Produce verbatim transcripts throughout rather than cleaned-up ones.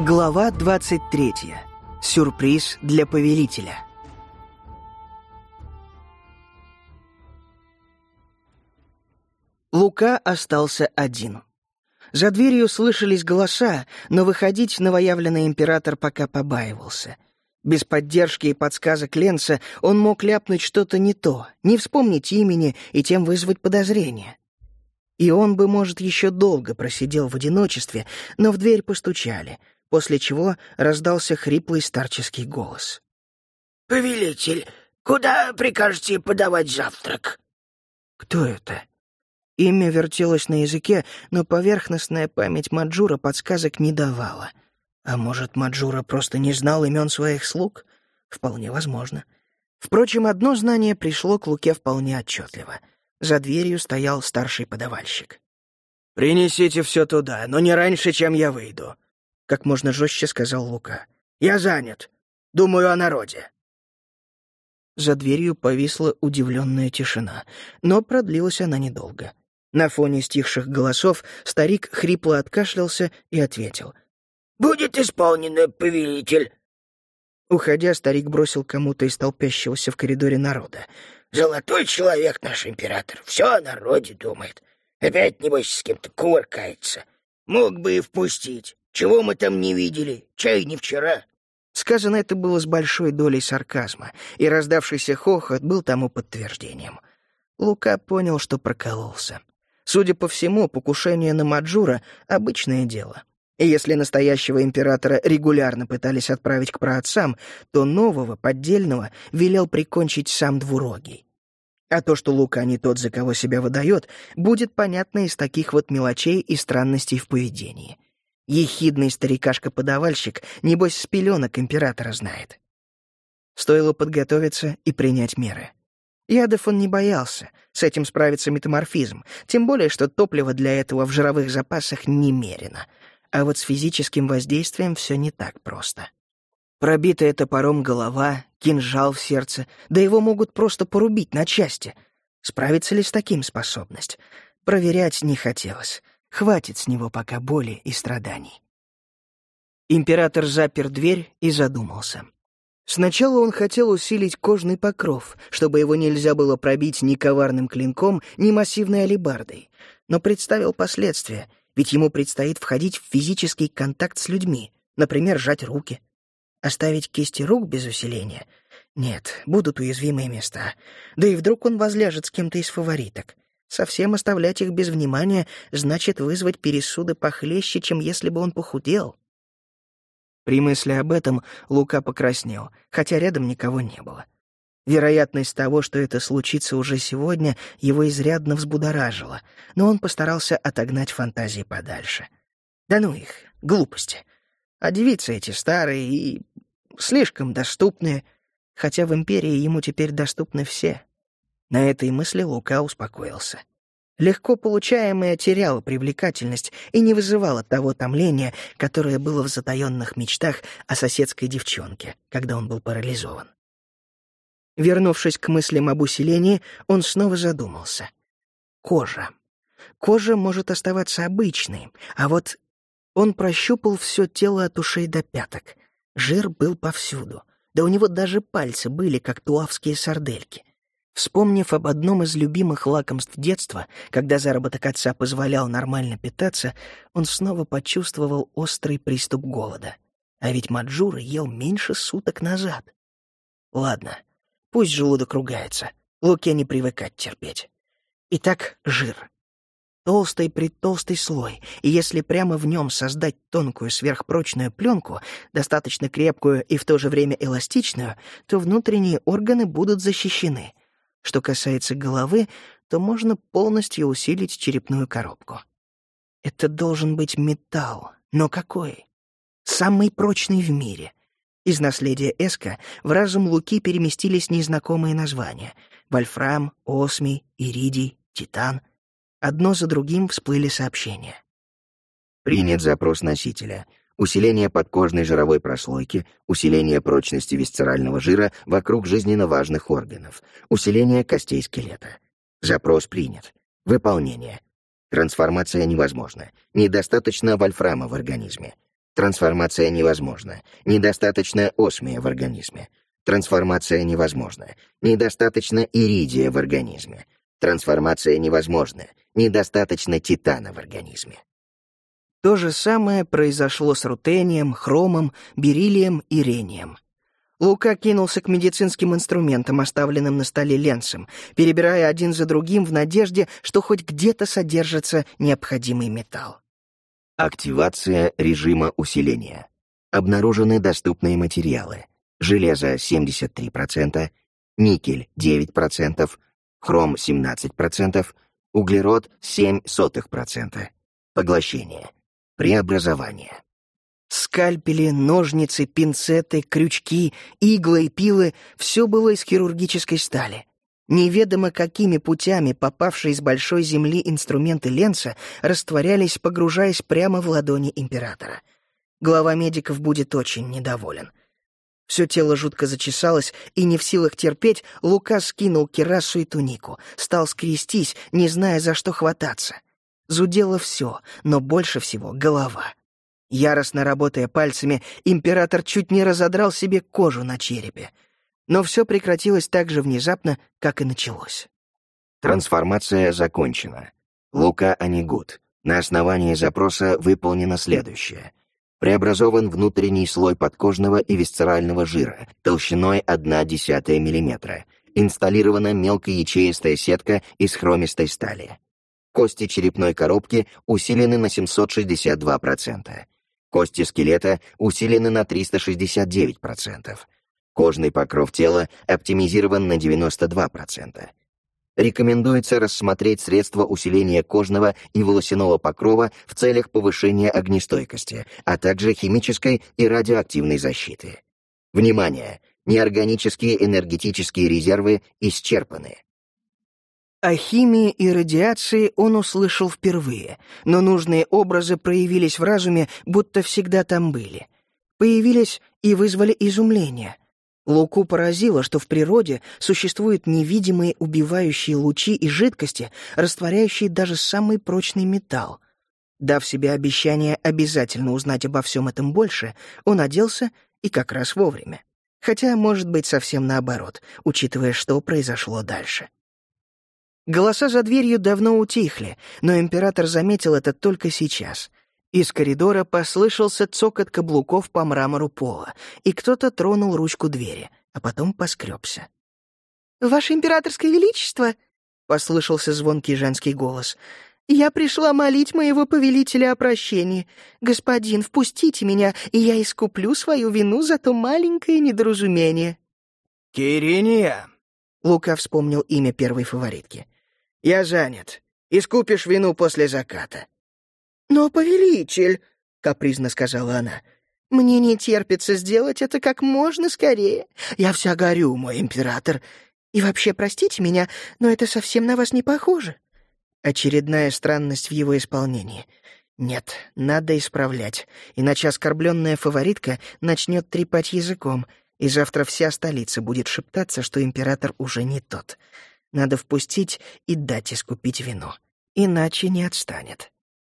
Глава двадцать третья. Сюрприз для повелителя. Лука остался один. За дверью слышались голоса, но выходить новоявленный император пока побаивался. Без поддержки и подсказок Ленца он мог ляпнуть что-то не то, не вспомнить имени и тем вызвать подозрения. И он бы, может, еще долго просидел в одиночестве, но в дверь постучали, после чего раздался хриплый старческий голос. «Повелитель, куда прикажете подавать завтрак?» Кто это? Имя вертелось на языке, но поверхностная память Маджура подсказок не давала. А может, Маджура просто не знал имен своих слуг? Вполне возможно. Впрочем, одно знание пришло к Луке вполне отчетливо. За дверью стоял старший подавальщик. «Принесите все туда, но не раньше, чем я выйду», — как можно жестче сказал Лука. «Я занят. Думаю о народе». За дверью повисла удивленная тишина, но продлилась она недолго. На фоне стихших голосов старик хрипло откашлялся и ответил. «Будет исполнено, повелитель». Уходя, старик бросил кому-то из толпящегося в коридоре народа. «Золотой человек наш император, все о народе думает. Опять, небось, с кем-то кувыркается. Мог бы и впустить. Чего мы там не видели? Чай не вчера». Сказано это было с большой долей сарказма, и раздавшийся хохот был тому подтверждением. Лука понял, что прокололся. Судя по всему, покушение на Маджура — обычное дело. И если настоящего императора регулярно пытались отправить к праотцам, то нового, поддельного, велел прикончить сам Двурогий. А то, что Лука не тот, за кого себя выдает, будет понятно из таких вот мелочей и странностей в поведении. Ехидный старикашка-подавальщик, небось, с пеленок императора знает. Стоило подготовиться и принять меры. Ядов он не боялся, с этим справится метаморфизм, тем более, что топлива для этого в жировых запасах немерено. А вот с физическим воздействием все не так просто. Пробитая топором голова, кинжал в сердце, да его могут просто порубить на части. Справится ли с таким способность? Проверять не хотелось. Хватит с него пока боли и страданий. Император запер дверь и задумался. Сначала он хотел усилить кожный покров, чтобы его нельзя было пробить ни коварным клинком, ни массивной алебардой, но представил последствия, ведь ему предстоит входить в физический контакт с людьми, например, сжать руки. Оставить кисти рук без усиления? Нет, будут уязвимые места. Да и вдруг он возляжет с кем-то из фавориток. Совсем оставлять их без внимания значит вызвать пересуды похлеще, чем если бы он похудел. При мысли об этом Лука покраснел, хотя рядом никого не было. Вероятность того, что это случится уже сегодня, его изрядно взбудоражила, но он постарался отогнать фантазии подальше. Да ну их, глупости. А девицы эти старые и слишком доступные, хотя в империи ему теперь доступны все. На этой мысли Лука успокоился. Легко получаемое теряло привлекательность и не вызывало того томления, которое было в затаённых мечтах о соседской девчонке, когда он был парализован. Вернувшись к мыслям об усилении, он снова задумался. Кожа. Кожа может оставаться обычной, а вот он прощупал все тело от ушей до пяток. Жир был повсюду, да у него даже пальцы были, как туавские сардельки. Вспомнив об одном из любимых лакомств детства, когда заработок отца позволял нормально питаться, он снова почувствовал острый приступ голода. А ведь Маджура ел меньше суток назад. Ладно, пусть желудок ругается, Луке не привыкать терпеть. Итак, жир. Толстый-предтолстый слой, и если прямо в нем создать тонкую сверхпрочную пленку, достаточно крепкую и в то же время эластичную, то внутренние органы будут защищены. Что касается головы, то можно полностью усилить черепную коробку. Это должен быть металл, но какой? Самый прочный в мире. Из наследия Эска в разум Луки переместились незнакомые названия — вольфрам, осмий, иридий, титан. Одно за другим всплыли сообщения. Принят запрос носителя. Усиление подкожной жировой прослойки, усиление прочности висцерального жира вокруг жизненно важных органов, усиление костей скелета. Запрос принят. Выполнение. Трансформация невозможна. Недостаточно вольфрама в организме. Трансформация невозможна. Недостаточно осмия в организме. Трансформация невозможна. Недостаточно иридия в организме. Трансформация невозможна. Недостаточно титана в организме. То же самое произошло с рутением, хромом, бериллием и рением. Лука кинулся к медицинским инструментам, оставленным на столе Ленцем, перебирая один за другим в надежде, что хоть где-то содержится необходимый металл. Активация режима усиления. Обнаружены доступные материалы. Железо семьдесят три процента, никель девять процентов, хром семнадцать процентов, углерод семь сотых процента. Поглощение. Преобразование. Скальпели, ножницы, пинцеты, крючки, иглы и пилы — все было из хирургической стали. Неведомо какими путями попавшие из большой земли инструменты Ленца растворялись, погружаясь прямо в ладони императора. Глава медиков будет очень недоволен. Все тело жутко зачесалось, и не в силах терпеть, Лука скинул кирасу и тунику, стал скрестись, не зная, за что хвататься. Зудело все, но больше всего голова. Яростно работая пальцами, император чуть не разодрал себе кожу на черепе. Но все прекратилось так же внезапно, как и началось. Трансформация закончена. Лука Анигут. На основании запроса выполнено следующее. Преобразован внутренний слой подкожного и висцерального жира толщиной одна десятая миллиметра. Инсталлирована мелкоячеистая сетка из хромистой стали. Кости черепной коробки усилены на семьсот шестьдесят два процента. Кости скелета усилены на триста шестьдесят девять процентов. Кожный покров тела оптимизирован на девяносто два процента. Рекомендуется рассмотреть средства усиления кожного и волосяного покрова в целях повышения огнестойкости, а также химической и радиоактивной защиты. Внимание! Неорганические энергетические резервы исчерпаны. О химии и радиации он услышал впервые, но нужные образы проявились в разуме, будто всегда там были. Появились и вызвали изумление. Луку поразило, что в природе существуют невидимые убивающие лучи и жидкости, растворяющие даже самый прочный металл. Дав себе обещание обязательно узнать обо всем этом больше, он оделся и как раз вовремя. Хотя, может быть, совсем наоборот, учитывая, что произошло дальше. Голоса за дверью давно утихли, но император заметил это только сейчас. Из коридора послышался цокот каблуков по мрамору пола, и кто-то тронул ручку двери, а потом поскребся. «Ваше императорское величество!» — послышался звонкий женский голос. «Я пришла молить моего повелителя о прощении. Господин, впустите меня, и я искуплю свою вину за то маленькое недоразумение». «Кириния!» — Лука вспомнил имя первой фаворитки. «Я занят. Искупишь вину после заката». «Но, повелитель», — капризно сказала она, — «мне не терпится сделать это как можно скорее. Я вся горю, мой император. И вообще, простите меня, но это совсем на вас не похоже». Очередная странность в его исполнении. Нет, надо исправлять, иначе оскорбленная фаворитка начнет трепать языком, и завтра вся столица будет шептаться, что император уже не тот. Надо впустить и дать искупить вину, иначе не отстанет.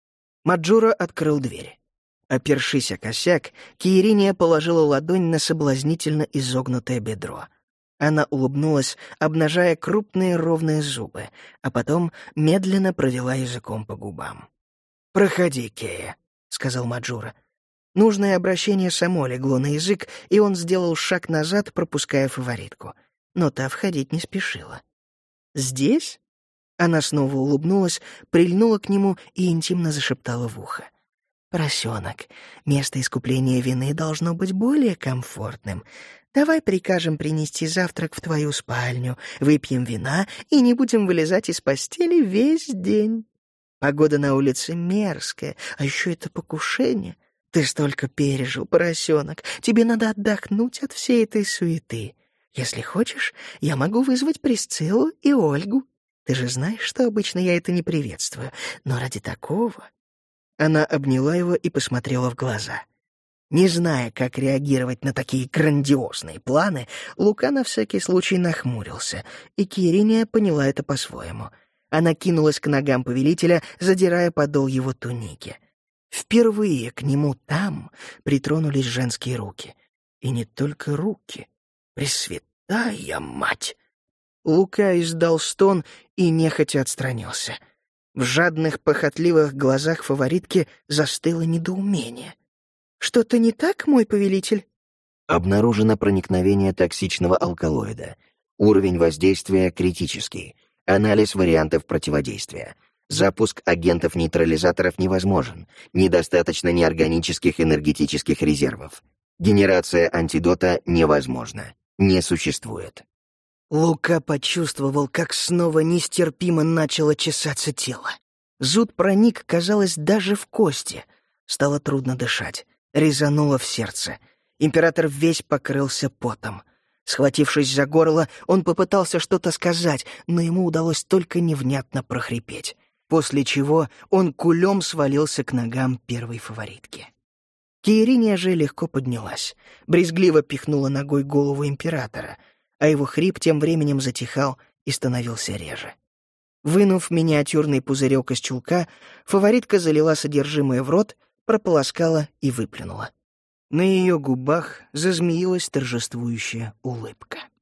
Маджура открыл дверь. Опершись о косяк, Киериния положила ладонь на соблазнительно изогнутое бедро. Она улыбнулась, обнажая крупные ровные зубы, а потом медленно провела языком по губам. «Проходи, Кея», — сказал Маджура. Нужное обращение само легло на язык, и он сделал шаг назад, пропуская фаворитку. Но та входить не спешила. «Здесь?» Она снова улыбнулась, прильнула к нему и интимно зашептала в ухо. «Поросенок, место искупления вины должно быть более комфортным. Давай прикажем принести завтрак в твою спальню, выпьем вина и не будем вылезать из постели весь день. Погода на улице мерзкая, а еще это покушение. Ты столько пережил, поросенок, тебе надо отдохнуть от всей этой суеты. Если хочешь, я могу вызвать Присциллу и Ольгу. Ты же знаешь, что обычно я это не приветствую, но ради такого...» Она обняла его и посмотрела в глаза. Не зная, как реагировать на такие грандиозные планы, Лука на всякий случай нахмурился, и Киериния поняла это по-своему. Она кинулась к ногам повелителя, задирая подол его туники. Впервые к нему там притронулись женские руки. И не только руки. Пресвятая мать! Лука издал стон и нехотя отстранился. В жадных, похотливых глазах фаворитки застыло недоумение. «Что-то не так, мой повелитель?» Обнаружено проникновение токсичного алкалоида. Уровень воздействия критический. Анализ вариантов противодействия. Запуск агентов-нейтрализаторов невозможен. Недостаточно неорганических энергетических резервов. Генерация антидота невозможна. Не существует. Лука почувствовал, как снова нестерпимо начало чесаться тело. Зуд проник, казалось, даже в кости. Стало трудно дышать. Резануло в сердце. Император весь покрылся потом. Схватившись за горло, он попытался что-то сказать, но ему удалось только невнятно прохрипеть, после чего он кулем свалился к ногам первой фаворитки. Киериния же легко поднялась, брезгливо пихнула ногой голову императора, а его хрип тем временем затихал и становился реже. Вынув миниатюрный пузырек из чулка, фаворитка залила содержимое в рот, прополоскала и выплюнула. На ее губах зазмеилась торжествующая улыбка.